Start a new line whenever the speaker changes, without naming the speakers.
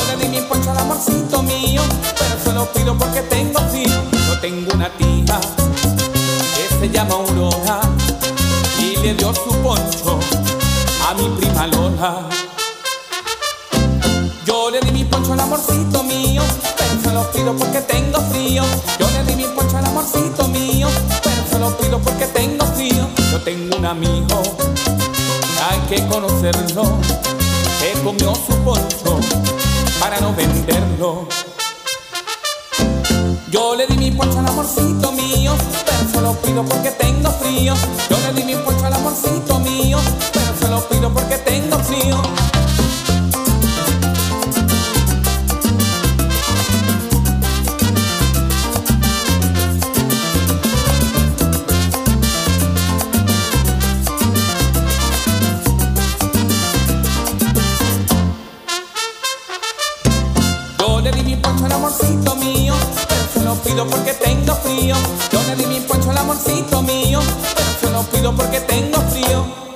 le di mi poncho al amorcito mío, pero se lo pido porque tengo frío. Yo tengo una tía que se llama Aurora y le dio su poncho a mi prima Lola. Yo le di mi poncho al amorcito mío, pero se lo pido porque tengo frío. Yo le di mi poncho al amorcito mío, pero se lo pido porque tengo frío. Yo tengo un amigo, hay que conocerlo, que comió su poncho para no venderlo. Yo le di mi poncho al amorcito mío, pero se lo pido porque tengo frío. Yo le di mi poncho al amorcito mío, pero se lo pido porque tengo frío. Yo le di mi poncho al amorcito mío, pero se lo pido porque tengo frío. Yo le di mi poncho al amorcito mío, pero se lo pido porque tengo frío.